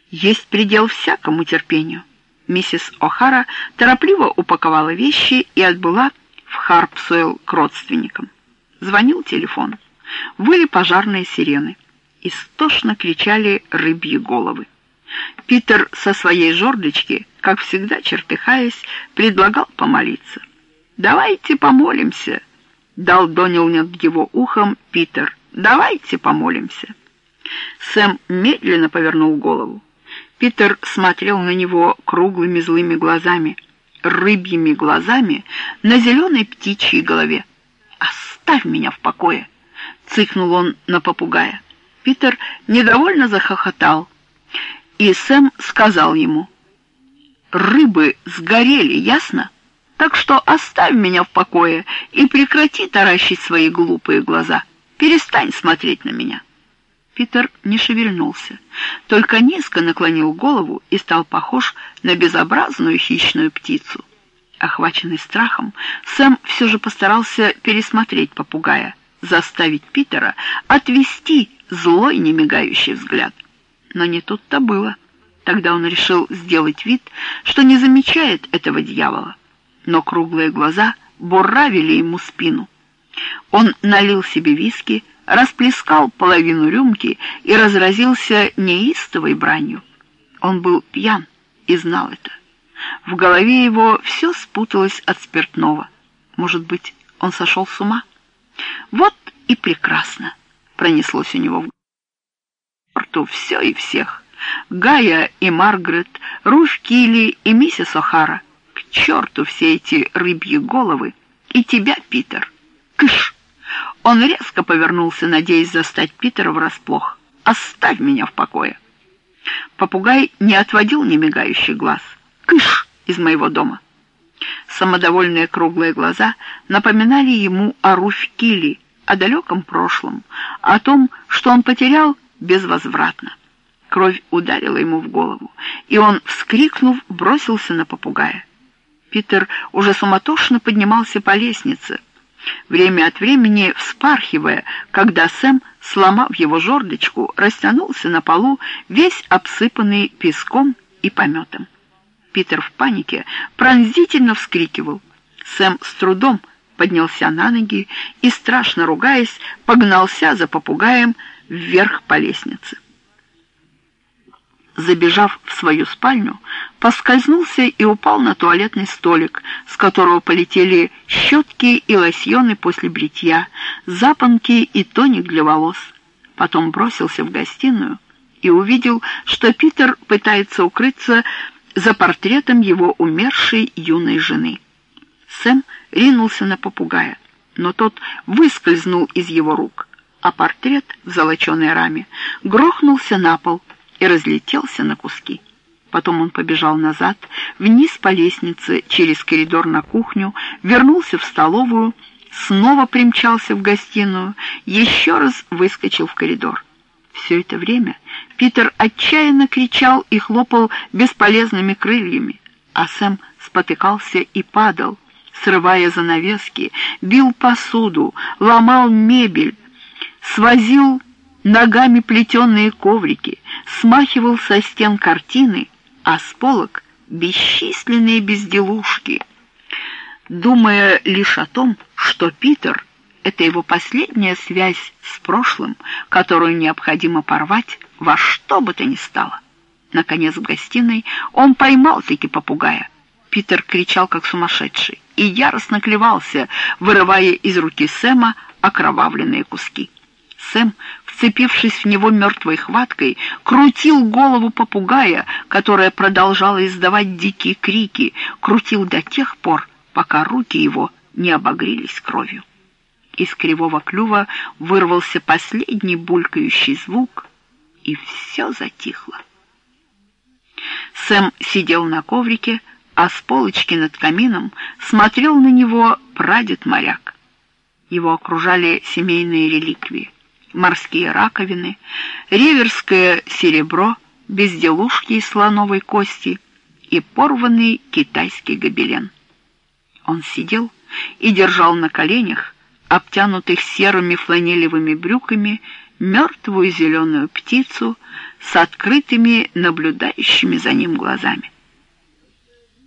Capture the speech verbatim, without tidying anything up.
Есть предел всякому терпению. Миссис О'Хара торопливо упаковала вещи и отбыла в Харпсуэлл к родственникам. Звонил телефон. Выли пожарные сирены. Истошно кричали рыбьи головы. Питер со своей жердочки, как всегда чертыхаясь, предлагал помолиться. «Давайте помолимся», — долдонил над его ухом Питер. «Давайте помолимся». Сэм медленно повернул голову. Питер смотрел на него круглыми злыми глазами, рыбьими глазами на зеленой птичьей голове. «Оставь меня в покое!» — цыкнул он на попугая. Питер недовольно захохотал, и Сэм сказал ему: «Рыбы сгорели, ясно? Так что оставь меня в покое и прекрати таращить свои глупые глаза. Перестань смотреть на меня». Питер не шевельнулся, только низко наклонил голову и стал похож на безобразную хищную птицу. Охваченный страхом, Сэм все же постарался пересмотреть попугая, заставить Питера отвести злой немигающий взгляд. Но не тут-то было. Тогда он решил сделать вид, что не замечает этого дьявола. Но круглые глаза буравили ему спину. Он налил себе виски, расплескал половину рюмки и разразился неистовой бранью. Он был пьян и знал это. В голове его все спуталось от спиртного. Может быть, он сошел с ума? Вот и прекрасно пронеслось у него в голову все и всех. Гая и Маргарет, Руфь Килли и миссис О'Хара. К черту все эти рыбьи головы. И тебя, Питер. Кыш! Он резко повернулся, надеясь застать Питера врасплох. «Оставь меня в покое!» Попугай не отводил немигающий глаз. «Кыш! Из моего дома!» Самодовольные круглые глаза напоминали ему о Руфь Килли, о далеком прошлом, о том, что он потерял безвозвратно. Кровь ударила ему в голову, и он, вскрикнув, бросился на попугая. Питер уже суматошно поднимался по лестнице, время от времени вспархивая, когда Сэм, сломав его жердочку, растянулся на полу, весь обсыпанный песком и пометом. Питер в панике пронзительно вскрикивал. Сэм с трудом поднялся на ноги и, страшно ругаясь, погнался за попугаем вверх по лестнице. Забежав в свою спальню, поскользнулся и упал на туалетный столик, с которого полетели щетки и лосьоны после бритья, запонки и тоник для волос. Потом бросился в гостиную и увидел, что Питер пытается укрыться за портретом его умершей юной жены. Сэм ринулся на попугая, но тот выскользнул из его рук, а портрет в золоченой раме грохнулся на пол и разлетелся на куски. Потом он побежал назад, вниз по лестнице, через коридор на кухню, вернулся в столовую, снова примчался в гостиную, еще раз выскочил в коридор. Все это время Питер отчаянно кричал и хлопал бесполезными крыльями, а Сэм спотыкался и падал, срывая занавески, бил посуду, ломал мебель, свозил ногами плетеные коврики, смахивал со стен картины, а с полок бесчисленные безделушки, думая лишь о том, что Питер — это его последняя связь с прошлым, которую необходимо порвать во что бы то ни стало. Наконец в гостиной он поймал-таки попугая. Питер кричал как сумасшедший и яростно клевался, вырывая из руки Сэма окровавленные куски. Сэм, вцепившись в него мертвой хваткой, крутил голову попугая, которая продолжала издавать дикие крики, крутил до тех пор, пока руки его не обогрелись кровью. Из кривого клюва вырвался последний булькающий звук, и все затихло. Сэм сидел на коврике, а с полочки над камином смотрел на него прадед-моряк. Его окружали семейные реликвии: морские раковины, реверское серебро, безделушки из слоновой кости и порванный китайский гобелен. Он сидел и держал на коленях, обтянутых серыми фланелевыми брюками, мертвую зеленую птицу с открытыми, наблюдающими за ним глазами.